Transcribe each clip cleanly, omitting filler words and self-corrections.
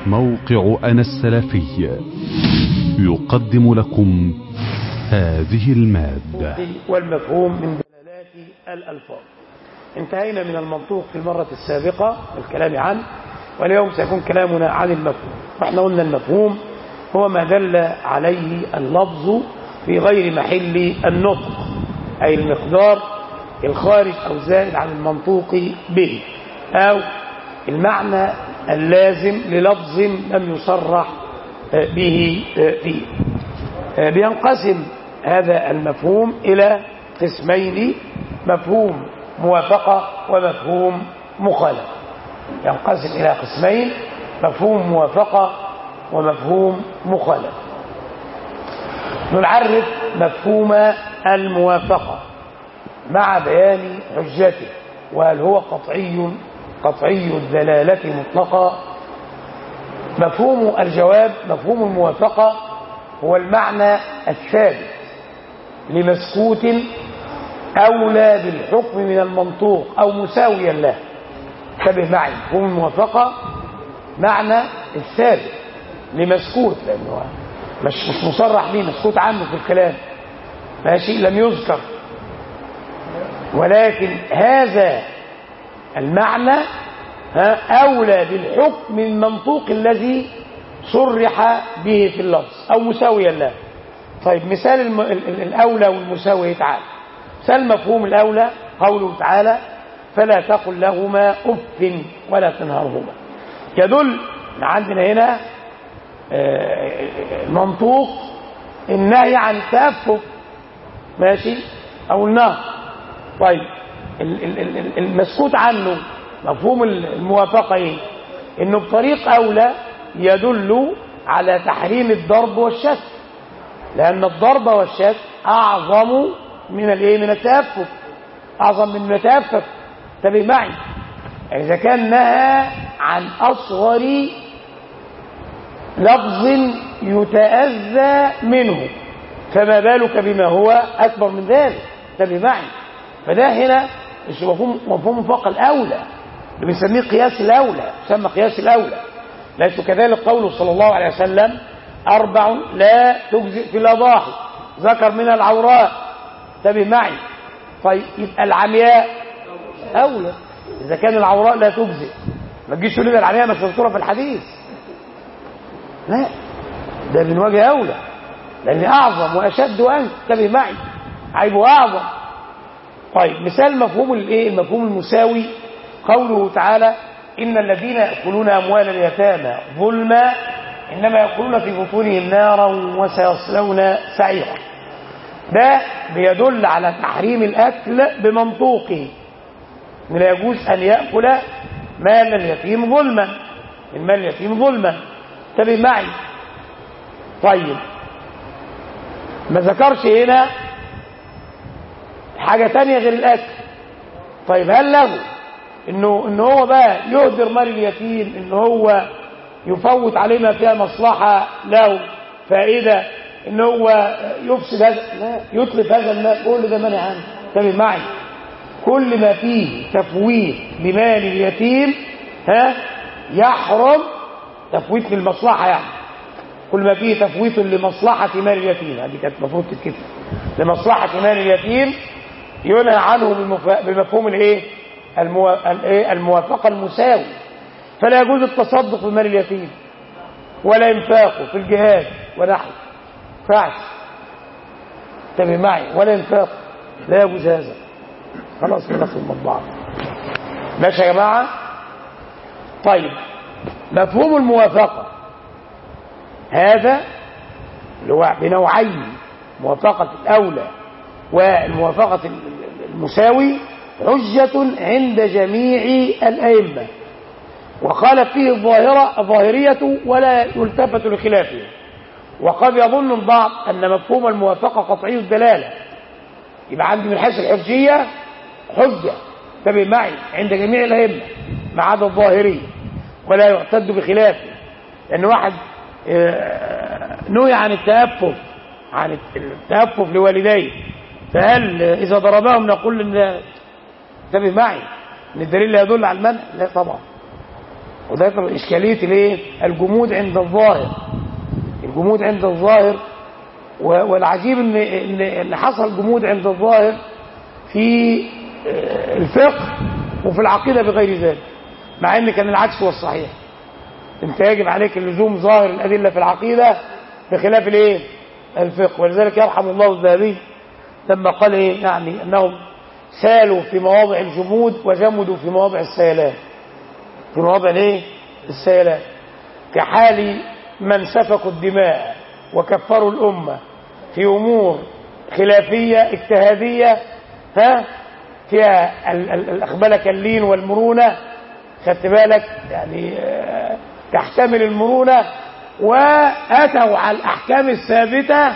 موقع أنا السلفي يقدم لكم هذه المادة. والمفهوم من دلالات الألفاظ. انتهينا من المنطوق في المرة السابقة الكلام عنه، واليوم سيكون كلامنا عن المفهوم. واحنا قلنا المفهوم هو ما دل عليه اللفظ في غير محل النطق، أي المقدار الخارج أو زائد عن المنطوق به، أو المعنى اللازم للفظ لم يصرح به فيه. بينقسم هذا المفهوم إلى قسمين: مفهوم موافقة ومفهوم مخالفة. ينقسم إلى قسمين: مفهوم موافقة ومفهوم مخالفة. نعرف مفهوم الموافقة مع بيان حجته، وهل هو قطعي الدلالة مطلقا. مفهوم الجواب: مفهوم الموافقة هو المعنى الثابت لمسكوت أولى بالحكم من المنطوق أو مساويا له. انتبه معي، مفهوم الموافقة معنى الثابت لمسكوت، لأنه مش مصرح به، مسكوت عنه في الكلام، ماشي، لم يذكر، ولكن هذا المعنى أولى بالحكم من المنطوق الذي صرح به في اللفظ أو مساويا له. طيب، مثال الأولى والمساوي تعالى. مثال مفهوم الأولى قوله تعالى: فلا تقل لهما أف ولا تنهرهما. يدل عندنا هنا منطوق النهي عن التأفف، ماشي، أو النهر. طيب، المسكوت عنه مفهوم الموافقة إيه؟ إنه بطريق أولى يدل على تحريم الضرب والشتم، لأن الضرب والشتم أعظم من من التأفف، أعظم من التأفف. انتبه معي، إذا كان نهى عن أصغر لفظ يتأذى منه، فما بالك بما هو أكبر من ذلك. انتبه معي، فده هنا مش مفهوم فوق الأولى، اللي بنسميه قياس الأولى، يسمى قياس الأولى. ليس كذلك قوله صلى الله عليه وسلم: 4 لا تجزئ في الأضاحي، ذكر منها العوراء. انتبه معي. طيب، يبقى العمياء أولى. إذا كان العوراء لا تجزئ، ما تجيش تقول لي العمياء مش مذكورة في الحديث، لا، ده من وجه أولى، لأن أعظم وأشد وأنت. انتبه معي، عيبه أعظم. طيب، مثال مفهوم المفهوم المساوي قوله تعالى: إن الذين يأكلون أموال اليتامى ظلما إنما يأكلون في بطونهم نارا وسيصلون سعيرا. ده بيدل على تحريم الأكل بمنطوقه، لا يجوز أن يأكل مال اليتيم ظلما، من مال اليتيم ظلما. انتبه معي. طيب، ما ذكرش هنا حاجة تانية غير الأكل. طيب، هل له إنه هو بقى يهدر مال اليتيم، إنه هو يفوت عليه ما فيها مصلحة له، فائدة، إنه هو يفسد هذا، لا، يطلب هذا المال، كل ده منع عنه. انتبه معي، كل ما فيه تفويت لمال اليتيم يحرم تفويت للمصلحة، يعني كل ما فيه تفويت لمصلحة مال اليتيم، هذه كانت المفروض تتكتب، لمصلحة مال اليتيم ينهى عنه بمفهوم الموافقة المساوي. فلا يجوز التصدق بمال اليتيم ولا إنفاقه في الجهاد ونحو، فعش. انتبه معي، ولا إنفاقه، لا يجوز هذا. خلاص، خلص المطبعة، ماشي يا جماعة. طيب، مفهوم الموافقة هذا اللي هو بنوعين: موافقة الأولى والموافقة المساوي، حجة عند جميع الأئمة، وخالف فيه الظاهرية ولا يلتفت لخلافه. وقد يظن البعض أن مفهوم الموافقة قطعي الدلالة، يبقى عندي من حيث الحجية حجة، انتبه معي، عند جميع الأئمة ما عدا الظاهرية، ولا يعتد بخلافه. لأن واحد نهي عن التأفف لوالديه، فهل إذا ضربهم نقول إن انتبه معي ان الدليل لا يدل على المنع؟ لا طبعا. وده إشكالية الايه؟ الجمود عند الظاهر. الجمود عند الظاهر، والعجيب ان حصل جمود عند الظاهر في الفقه وفي العقيدة بغير ذلك، مع ان كان العكس هو الصحيح. انت يجب عليك اللزوم ظاهر الأدلة في العقيدة بخلاف الايه؟ الفقه. ولذلك يرحم الله الذهبي لما قال ايه؟ يعني انهم سالوا في مواضع الجمود وجمدوا في مواضع السيلان. في مواضع الايه؟ السيلان، كحال من سفكوا الدماء وكفروا الأمة في أمور خلافية اجتهادية فيها الأخبال كاللين والمرونة، خدت بالك يعني تحتمل المرونة، وأتوا على الأحكام الثابتة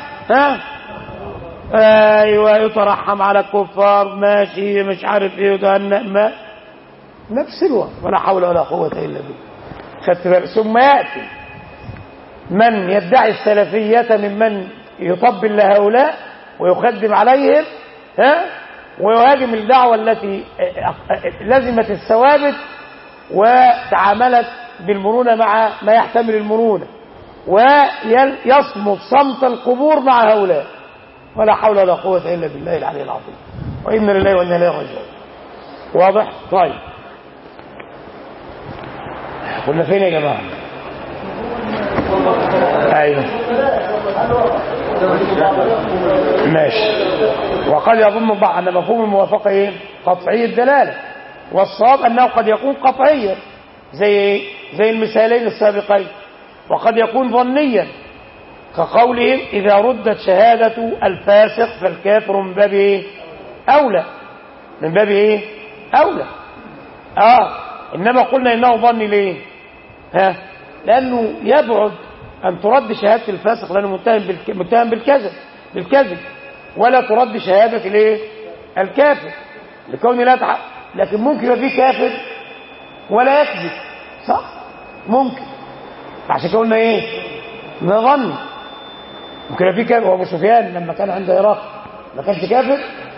أيوة يترحم على الكفار ماشي مش عارف ايه ما نفس الوقت ولا حول ولا قوة إلا بالله. خدت بالك؟ ثم يأتي من يدعي السلفية ممن يطبل لهؤلاء ويخدم عليهم ويهاجم الدعوة التي لزمت الثوابت وتعاملت بالمرونة مع ما يحتمل المرونة، ويصمت صمت القبور مع هؤلاء. ولا حول ولا قوة إلا بالله العلي العظيم، وإنا لله وإنا إليه راجعون. واضح؟ طيب كنا فين يا جماعة؟ ايوه ماشي. وقد يظن بعض ان مفهوم الموافقه ايه؟ قطعي الدلاله، والصواب انه قد يكون قطعيا زي المثالين السابقين، وقد يكون ظنيا كقولهم اذا ردت شهاده الفاسق فالكافر من باب ايه؟ اولى. من باب ايه؟ اولى. انما قلنا انه ظني ليه؟ لانه يبعد ان ترد شهاده الفاسق لانه متهم بالكذب، ولا ترد شهاده الايه؟ الكافر لكون لا لكن ممكن يبقى فيه كافر ولا يكذب، صح؟ ممكن. عشان كده قلنا ايه؟ نظن ممكن يبقى فيه كافر. وابو سفيان لما كان عند هرقل ما كانش كافر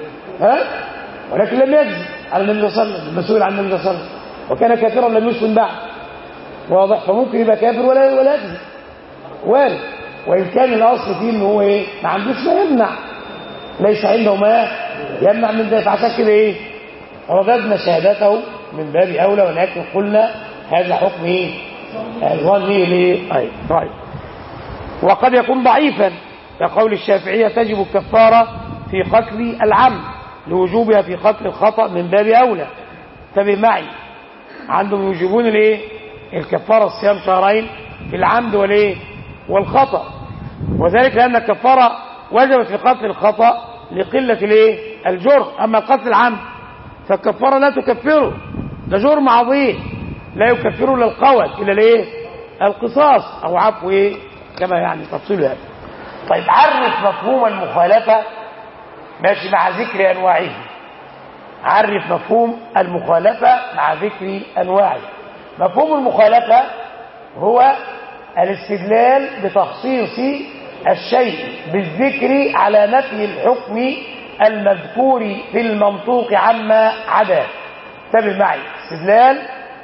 ولكن لم يكذب على النبي صلى الله عليه وسلم، المسؤول عن النبي صلى الله عليه وسلم، وكان كافرا لم يسلم بعد. واضح؟ فممكن يبقى كافر ولا يكذب، وارد. وإن كان الأصل فيه إنه هو إيه؟ ما عندوش ما يمنع، ليس عنده ما يمنع من ذلك. عشان كده إيه؟ رددنا شهادته من باب أولى، ولكن قلنا هذا حكم إيه؟ الظن ليه؟ طيب. وقد يكون ضعيفا كقول الشافعية تجب الكفارة في قتل العمد لوجوبها في قتل الخطأ من باب أولى. انتبه معي، عندهم يوجبون الايه؟ الكفارة الصيام شهرين في العمد والايه؟ والخطأ، وذلك لأن الكفارة وجبت في قتل الخطأ لقلة الايه؟ الجرم. أما قتل العمد فالكفارة لا تكفره، ده جرم عظيم لا يكفره الا القود الى الايه؟ القصاص او عفو ايه؟ كما يعني تفصيل هذا. طيب عرف مفهوم المخالفة ماشي مع ذكر انواعه. عرف مفهوم المخالفة مع ذكر انواعه. مفهوم المخالفة هو الاستدلال بتخصيص الشيء بالذكر على نفي الحكم المذكور في المنطوق عما عداه. انتبه معي، استدلال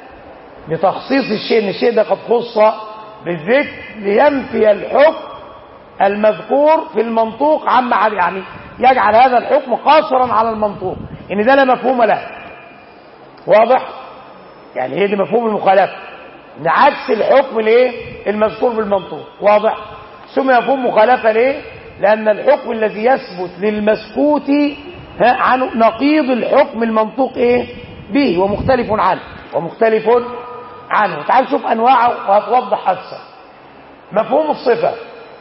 بتخصيص الشيء، ان الشيء ده قد خص بالذكر لينفي الحكم المذكور في المنطوق عما عداه، يعني يجعل هذا الحكم قاصرا على المنطوق، ان ده لا مفهوم له. واضح؟ يعني هي دي مفهوم المخالفه، ان عكس الحكم الايه؟ المذكور بالمنطوق. واضح؟ سمي مفهوم مخالفه ليه؟ لان الحكم الذي يثبت للمسكوت عنه نقيض الحكم المنطوق ايه؟ به ومختلف عنه. تعال شوف انواعه وهتوضح اكثر. مفهوم الصفه،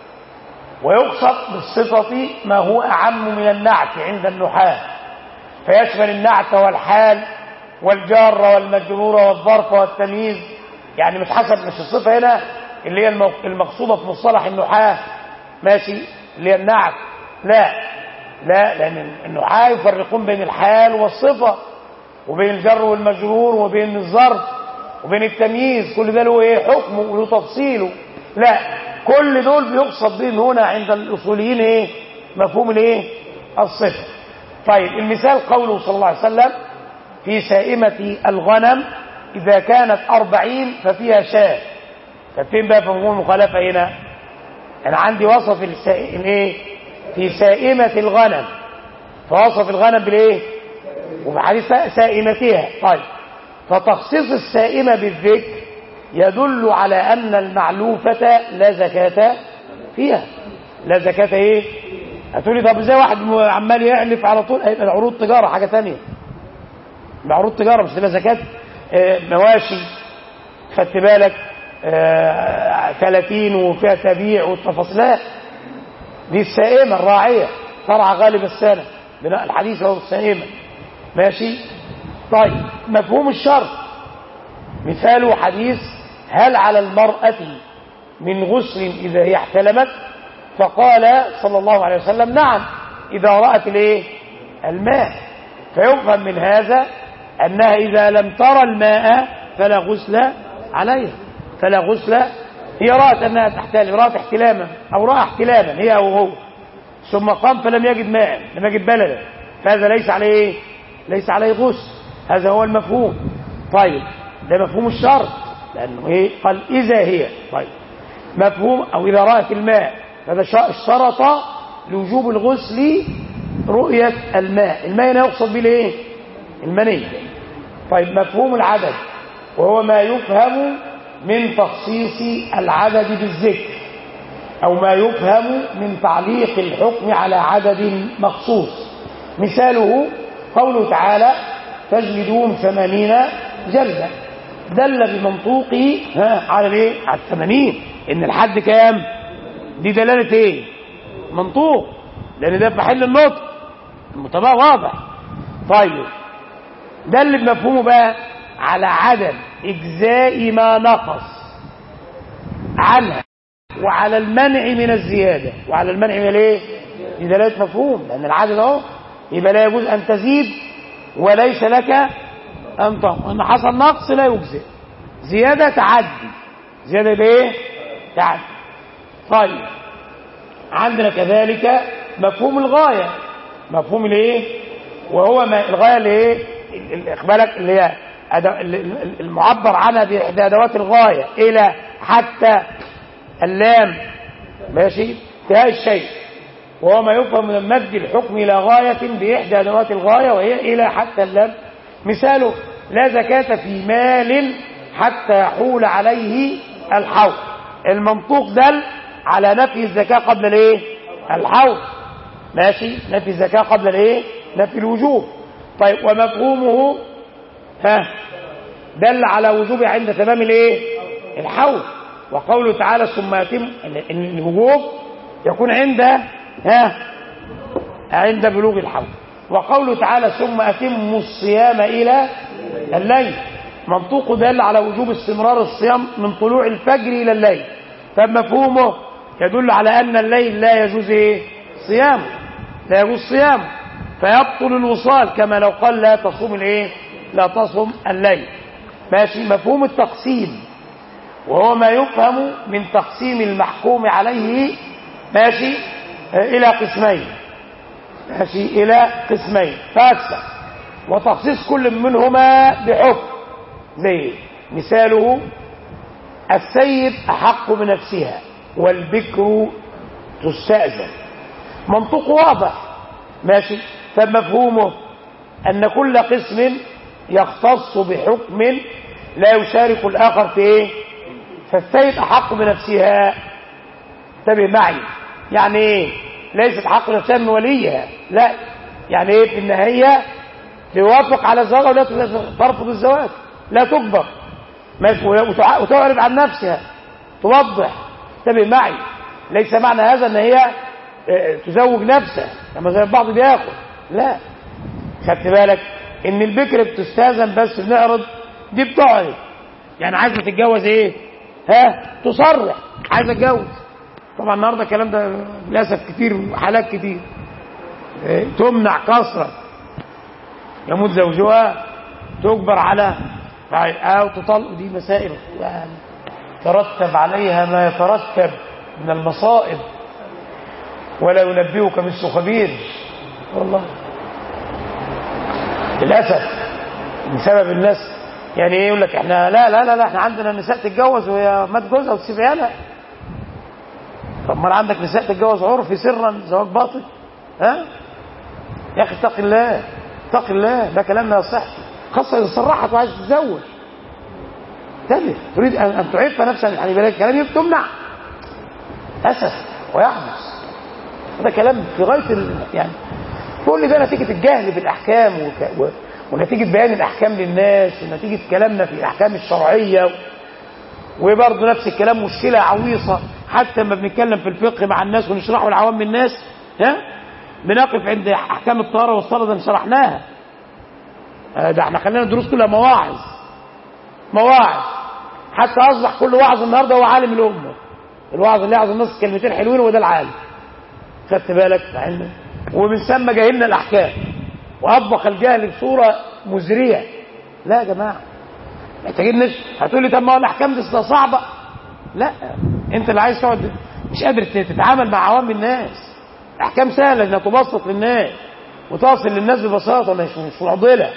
ويقصد بالصفه ما هو اعم من النعت عند النحاة، فيشمل النعت والحال والجار والمجرور والظرف والتمييز. يعني مش الصفه هنا اللي هي المقصوده في مصطلح النحاة ماشي اللي هي النعت، لا لان النحاة يفرقون بين الحال والصفه، وبين الجر والمجرور، وبين الظرف، وبين التمييز. كل ده له ايه؟ حكمه وله تفصيله. لا، كل دول بيقصد بهم هنا عند الاصوليين ايه؟ مفهوم الايه؟ الصفه. طيب المثال قوله صلى الله عليه وسلم في سائمة الغنم إذا كانت 40 ففيها شاة. فين بقى في مفهوم المخالفة هنا؟ أنا عندي وصف الإيه؟ في سائمة الغنم، فوصف الغنم بالإيه؟ وفي حديث سائمتها. طيب، فتخصيص السائمة بالذكر يدل على أن المعلوفة لا زكاة فيها. لا زكاة إيه؟ هتقولي طب ازاي واحد عمال يعلف على طول؟ هيبقى العروض تجارة حاجة تانية، معروض تجارة مش تبقى زكاة. مواشي خدت بالك 30 وفيها تبيع والتفاصيلات، دي السائمة الراعية ترعى غالب السنة، بناء الحديث هو السائمة. ماشي. طيب، مفهوم الشرط مثاله حديث هل على المرأة من غسل إذا هي احتلمت؟ فقال صلى الله عليه وسلم نعم إذا رأت الايه؟ الماء. فيفهم من هذا أنها إذا لم ترى الماء فلا غسل عليها، فلا غسل. هي رأت أنها تحتلم، رأت احتلاما أو رأى احتلاما هي أو هو، ثم قام فلم يجد ماء، لم يجد بلدا، فهذا ليس عليه ايه؟ ليس عليه غسل. هذا هو المفهوم. طيب، ده مفهوم الشرط، لأنه ايه؟ قال إذا هي. طيب، مفهوم أو إذا رأت الماء، هذا اشترط لوجوب الغسل رؤية الماء. الماء هنا يقصد به الايه؟ المني. طيب، مفهوم العدد وهو ما يفهم من تخصيص العدد بالذكر، أو ما يفهم من تعليق الحكم على عدد مخصوص. مثاله قوله تعالى فاجلدوهم 80 جلدة، دل بمنطوقه على الايه؟ على 80. ان الحد كام؟ دي دلالة ايه؟ منطوق، لان ده في محل النطق، المطابقة واضح. طيب، دل بمفهومه بقى على عدم اجزاء ما نقص عنها، وعلى المنع من الزيادة، وعلى المنع من الايه؟ دي دلالة مفهوم، لان العدد اهو، يبقى لا يجوز ان تزيد وليس لك ان تنقص. ان حصل نقص لا يجزئ، زيادة تعدي، زيادة بايه؟ تعدي. طيب، عندنا كذلك مفهوم الغاية، مفهوم الايه؟ وهو ما الغاية اللي ايه؟ اخبارك اللي هي المعبر عنها باحدى ادوات الغاية، الى، حتى، اللام، ماشي، انتهاء الشيء، وهو ما يفهم من مد الحكم الى غاية باحدى ادوات الغاية، وهي الى، حتى، اللام. مثاله لا زكاة في مال حتى يحول عليه الحول. المنطوق دل على نفي الزكاة قبل الايه؟ الحول. ماشي، نفي الزكاة قبل الايه؟ نفي الوجوب. طيب، ومفهومه دل على وجوبه عند تمام الايه؟ الحول. وقوله تعالى ثم يتم، الوجوب يكون عند بلوغ الحول. وقوله تعالى ثم أتموا الصيام إلى الليل، منطوق دل على وجوب استمرار الصيام من طلوع الفجر إلى الليل. فمفهومه يدل على أن الليل لا يجوز صيامه، لا يجوز صيامه، فيبطل الوصال، كما لو قال لا تصوم لا تصوم الليل. ماشي. مفهوم التقسيم وهو ما يفهم من تقسيم المحكوم عليه، ماشي، إلى قسمين، ماشي، إلى قسمين فأكثر، وتخصيص كل منهما بحكم. زي مثاله السيد أحق بنفسها والبكر تستأذن، منطق واضح. ماشي. فمفهومه أن كل قسم يختص بحكم لا يشارك الآخر في ايه؟ فالسيد أحق بنفسها، انتبه معي، يعني ايه؟ ليست حق نفسها من وليها، لا، يعني ايه؟ ان هي توافق على الزواج ولا ترفض الزواج، لا تجبر، وتعرض عن نفسها، توضح. انتبه معي، ليس معنى هذا ان هي تزوج نفسها كما زي البعض بياخد، لا، خدت بالك ان البكر بتستاذن بس بنعرض، دي بتعرض يعني عايزه تتجوز ايه؟ تصرح عايزه اتجوز. طبعا النهارده الكلام ده للاسف كتير، حالات كتير تمنع كثرة، يموت زوجها تجبر على او تطلق. دي مسائل يعني ترتب عليها ما يترتب من المصائب، ولا ينبئك مثل خبير. والله للاسف بسبب الناس يعني ايه؟ يقول لك احنا لا احنا عندنا نساء تتجوز وهي مات جوزها وتسيب عيالها. طب ما عندك نساء تتجوز عرفي سرا زواج باطل؟ ها يا اخي اتق الله، اتق الله، ده كلام لا يصح، خاصه اذا صرحت وعايز تتزوج. انتبه، تريد ان تعف نفسا عن بالك كلام تمنع اسف ويحدث. هذا كلام في غايه يعني كل ده نتيجه الجهل بالاحكام ونتيجه بيان الاحكام للناس ونتيجه كلامنا في الاحكام الشرعيه. وبرضه نفس الكلام مشكله عويصه حتى لما بنتكلم في الفقه مع الناس ونشرحه لعوام الناس، ها بنقف عند احكام الطهاره والصلاه، ده شرحناها. ده احنا خلينا الدروس كلها مواعظ حتى اصبح كل واعظ النهارده هو عالم الامه. الواعظ اللي يعظ الناس كلمتين حلوين وده العالم. خدت بالك؟ ومن ثم جاهلنا الاحكام واطبق الجهل بصوره مزريه. لا يا جماعه، محتاجين هتقول لي طب ما الاحكام دي صعبه. لا، انت اللي عايز تقعد مش قادر تتعامل مع عوام الناس. الاحكام سهله انها تبسط للناس وتصل للناس ببساطه، مش معضله.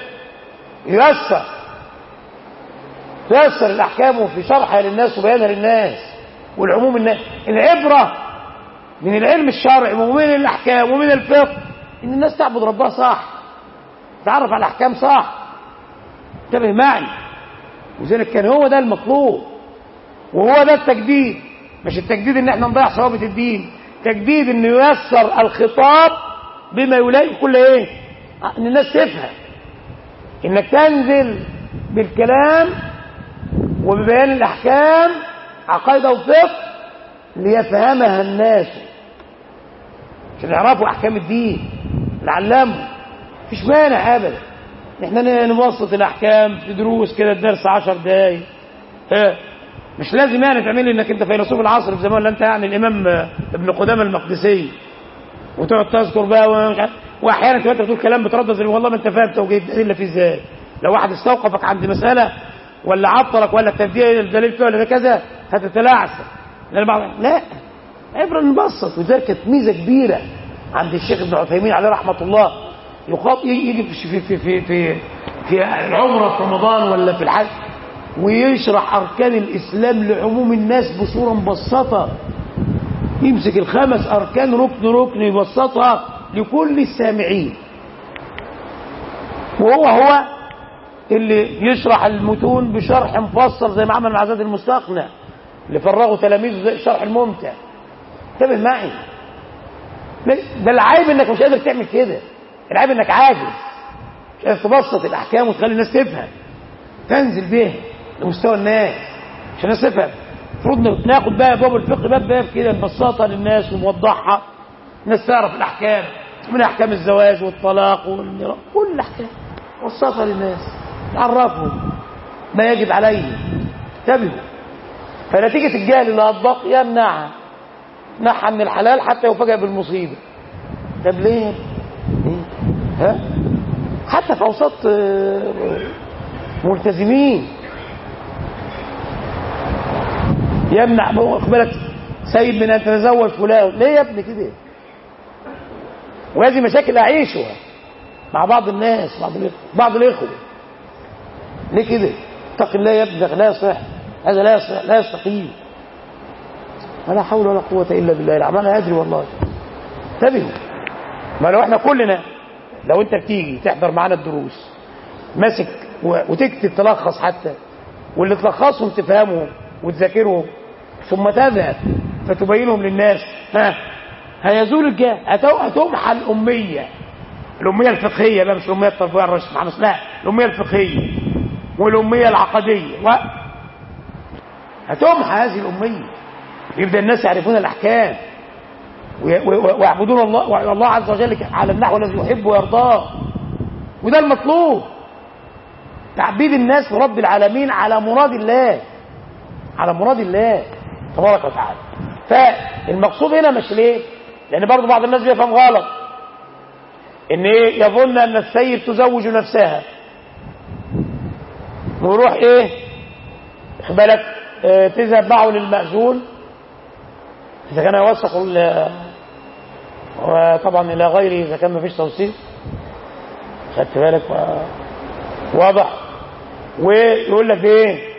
ييسر الاحكام في شرحها للناس وبيانها للناس والعموم الناس. العبره من العلم الشرعي ومن الاحكام ومن الفقه ان الناس تعبد ربها صح، تعرف على الاحكام صح. انتبه معي. وذلك كان هو ده المطلوب وهو ده التجديد. مش التجديد ان احنا نضيع ثوابت الدين، تجديد انه ييسر الخطاب بما يلائم كل ايه، ان الناس تفهم، انك تنزل بالكلام وببيان الاحكام عقيده وفقه ليفهمها الناس عشان يعرفوا احكام الدين، نعلمهم. مفيش مانع ابدا احنا نبسط الاحكام في دروس كده، الدرس 10 دقايق. مش لازم يعني تعمل لي انك انت فيلسوف العصر في زمان، ولا انت يعني الامام ابن قدامه المقدسي وتقعد تذكر بقى واحيانا تبقى انت بتقول كلام بتردد والله ما انت فاهم توجيه الدليل فيه ازاي. لو واحد استوقفك عند مساله ولا عطلك ولا التبديل الدليل فيه ولا كذا هتتلعثم. لا، عبره نبسط. وذلك كانت ميزه كبيره عند الشيخ ابن عثيمين عليه رحمه الله. يجي في العمره في رمضان ولا في الحج ويشرح اركان الاسلام لعموم الناس بصوره مبسطه. يمسك الخمس اركان ركن يبسطها لكل السامعين. وهو اللي يشرح المتون بشرح مفصل زي ما عمل مع زاد المستقنع اللي فرغوا تلاميذه زي الشرح الممتع. انتبه معي، ده العيب انك مش قادر تعمل كده، العيب انك عاجز، مش قادر تبسط الاحكام وتخلي الناس تفهم، تنزل بيها لمستوى الناس عشان الناس تفهم. المفروض ناخد بقى ابواب الفقه باب كده نبسطها للناس ونوضحها، الناس تعرف الاحكام من احكام الزواج والطلاق والميراث، كل الاحكام نبسطها للناس، نعرفهم ما يجب عليهم. انتبهوا. فنتيجه الجهل اللي اطبق يمنعها من الحلال حتى يفاجئ بالمصيبه. طب ليه؟ ها؟ حتى في اوساط ملتزمين يمنع بالك سيد من ان تتزوج فلان. ليه يا ابني كده؟ وهذه مشاكل اعيشها مع بعض الناس بعض الاخوه. ليه كده؟ اتق الله يا ابني، ده لا يصح، هذا لا يصح، لا يستقيم. ولا حول ولا قوه الا بالله العظيم. انا ادري والله. انتبهوا. ما لو احنا كلنا، لو انت بتيجي تحضر معانا الدروس ماسك وتكتب تلخص حتى، واللي تلخصهم تفهمهم وتذاكرهم ثم تذهب فتبينهم للناس، هيزول الجهل. هتمحى الاميه الفقهيه بقى، مش الاميه التربويه الرشد مع لا، الاميه الفقهيه والاميه العقديه هتمحى هذه الاميه. يبدا الناس يعرفون الاحكام ويعبدون الله عز وجل على النحو الذي يحب ويرضاه. وده المطلوب، تعبيد الناس لرب العالمين على مراد الله تبارك وتعالى. فالمقصود هنا مش ليه؟ لان برضو بعض الناس بيفهم غلط ان يظن ان السيد تزوج نفسها ويروح بالك تذهب معه للمأذون اذا كان يوثق وطبعا الى غيره اذا كان ما فيش توثيق. خدت بالك؟ واضح. ويقول لك ايه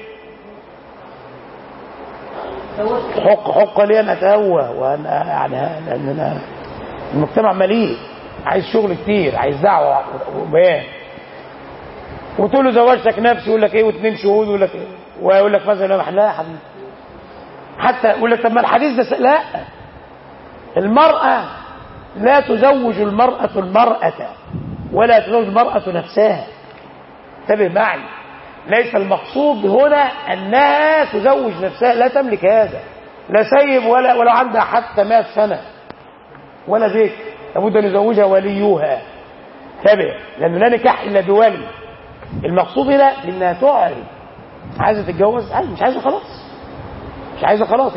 حق لي ان اتهوى وانا يعني لان انا المجتمع مليء عايز شغل كتير، عايز دعوه وبيان، وتقول له زوجتك نفسي يقول لك ايه واثنين شهود يقول لك ايه، ويقول لك مثلا لا يا حبيبي، حتى يقول لك طب ما الحديث ده لا، المرأة لا تزوج المرأة ولا تزوج المرأة نفسها. انتبه معي، ليس المقصود هنا أنها تزوج نفسها، لا تملك هذا، لا سيب ولا عندها حتى 100 سنة ولا ذيك، لابد أن يزوجها وليها. انتبه، لأنه لا نكاح إلا بولي. المقصود هنا إنها تعرض، عايزة تتجوز مش عايزة خلاص، مش عايزة خلاص،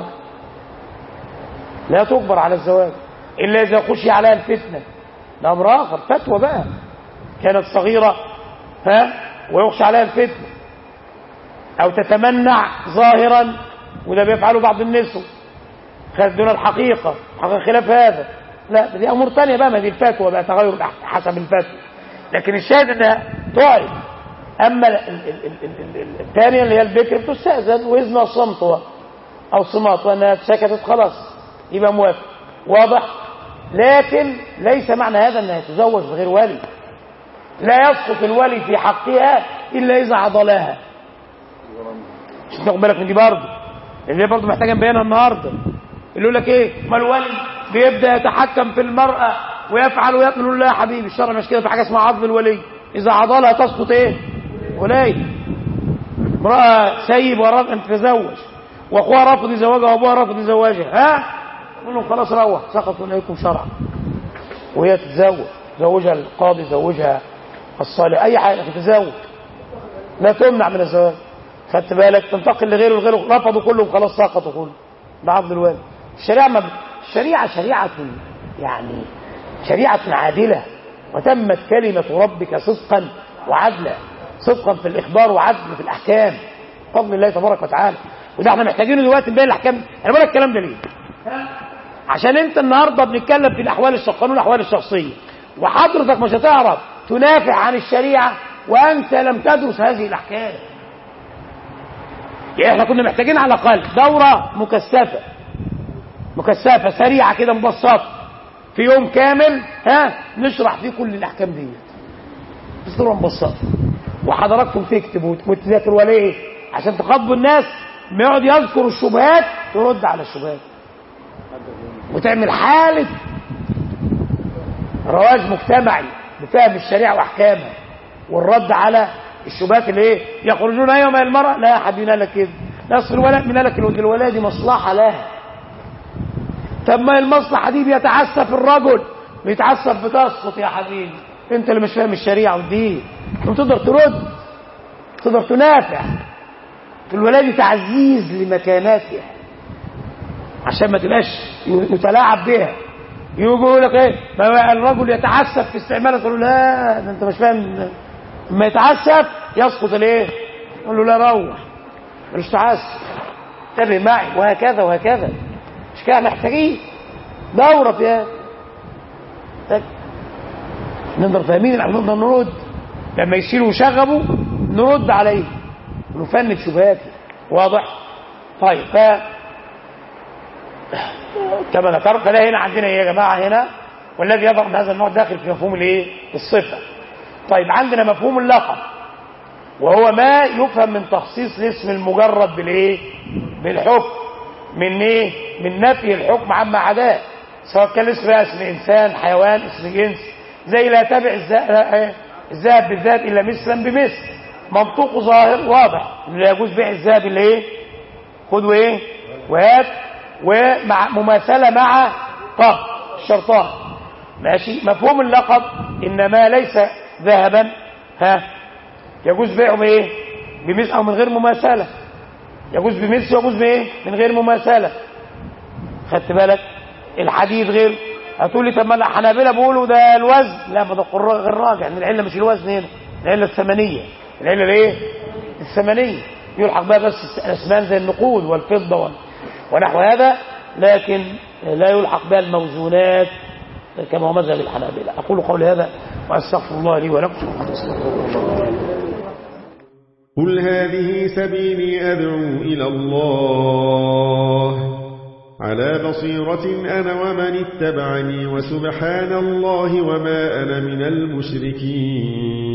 لا تجبر على الزواج إلا إذا خشي عليها الفتنة، ده أمر آخر، فتوى بقى، كانت صغيرة ويخشى عليها الفتنة، أو تتمنع ظاهرا، وده بيفعله بعض النسوة دون الحقيقة خلاف هذا، لا دي أمور تانية بقى، ما دي الفتوى بقى، تغير حسب الفتوى. لكن الشاهد أنها تعرف. أما الثانية اللي هي البكر بتستأذن وإذن الصمت أو صمات، وأنها سكتت خلاص يبقى موافق، واضح. لكن ليس معنى هذا أنها تزوج بغير ولي، لا يسقط الولي في حقها إلا إذا عضلها. مش تاخد بالك من دي برضه، لأن دي برضه محتاجة نبينها النهارده. اللي يقول لك إيه، ما الولي بيبدأ يتحكم في المرأة ويفعل ويأكل، نقول لا يا حبيبي، الشرع مش كده، في حاجة اسمها عضل الولي، إذا عضلها تسقط إيه؟ ولاية. امرأة سيب ورافض أن تتزوج، وأخوها رافض يزوجها وأبوها رافض يزوجها، يقول لهم خلاص روح، سقط إليكم شرعا، وهي تتزوج، زوجها القاضي، زوجها الصالح، أي حاجة تتزوج، لا تمنع من الزواج. خدت بالك؟ تنتقل لغيره رفضوا كلهم، خلاص سقطوا كلهم بعض الوالد. الشريعة يعني شريعة عادلة، وتمت كلمة ربك صدقا وعدلا، صدقا في الإخبار وعدل في الأحكام، بفضل الله تبارك وتعالى. وده احنا محتاجينه دلوقتي نبين الأحكام. أنا بقول لك الكلام ده ليه؟ عشان أنت النهارده بنتكلم في قانون الأحوال الشخصية، وحضرتك مش هتعرف تنافع عن الشريعة وأنت لم تدرس هذه الأحكام. يعني احنا كنا محتاجين على الأقل دورة مكثفة سريعة كده مبسطة في يوم كامل، نشرح فيه كل الأحكام دي بصورة مبسطة، وحضراتكم تكتبوا وتذاكروا ليه؟ عشان تخاطبوا الناس، ما يقعد يذكر الشبهات ترد على الشبهات، وتعمل حالة رواج مجتمعي بفهم الشريعة وأحكامها، والرد على الشبهات اللي ايه يخرجون ايوه من المرأة. لا يا حبيبي، لا لك كده، نصف الولاء من لك الولاء دي مصلحة لها. طب ما المصلحة دي بيتعسف الرجل، بيتعسف بتسقط يا حبيبي، انت اللي مش فاهم الشريعة والدين، وتقدر ترد، تقدر تنافع. الولاء دي تعزيز لمكاناتها، عشان ما تبقاش متلاعب بها. يقول لك ايه، ما الرجل يتعسف في استعمالها، تقول له لا انت مش فاهم، لما يتعسف يسقط الايه، يقول له لا روح، مش تعسف، انتبه معي، وهكذا. مش كده محتاجين دورة فيها، نقدر فاهمين، نقدر نرد لما يشيلوا ويشغبوا، نرد عليه ونفند شبهاته، واضح. طيب كما ذكرت، فلا هنا عندنا ايه يا جماعه هنا، والذي يظهر من هذا النوع داخل في مفهوم الايه، الصفه. طيب عندنا مفهوم اللقب، وهو ما يفهم من تخصيص الاسم المجرد بالايه، بالحكم، من ايه، من نفي الحكم عما عداه، سواء كان الاسم اسم انسان، حيوان، اسم جنس، زي لا تبع الذهب بالذهب الا مثلا بمثل، منطوق ظاهر واضح، لا يجوز بيع الذهب الا ايه، خذ وايه وهات، ومع مماثله مع قبض الشرطان، ماشي. مفهوم اللقب انما ليس ذهبا يجوز بيعه بايه، بمثل او من غير مماثله، يجوز بمثل ويجوز بايه، من غير مماثله. خدت بالك؟ الحديد غير. هتقول لي طب ما الحنابلة بيقولوا ده الوزن، لا ما ده غير راجع، ان العله مش الوزن هنا، العله الثمنيه، العله الايه، الثمنيه، يلحق بقى بس الاسمان زي النقود والفضه ونحو هذا، لكن لا يلحق بها الموزونات كما هو مذهب الحنابلة. اقول قولي هذا واستغفر الله لي ولكم. قل هذه سبيلي أدعو إلى الله على بصيرة أنا ومن اتبعني وسبحان الله وما أنا من المشركين.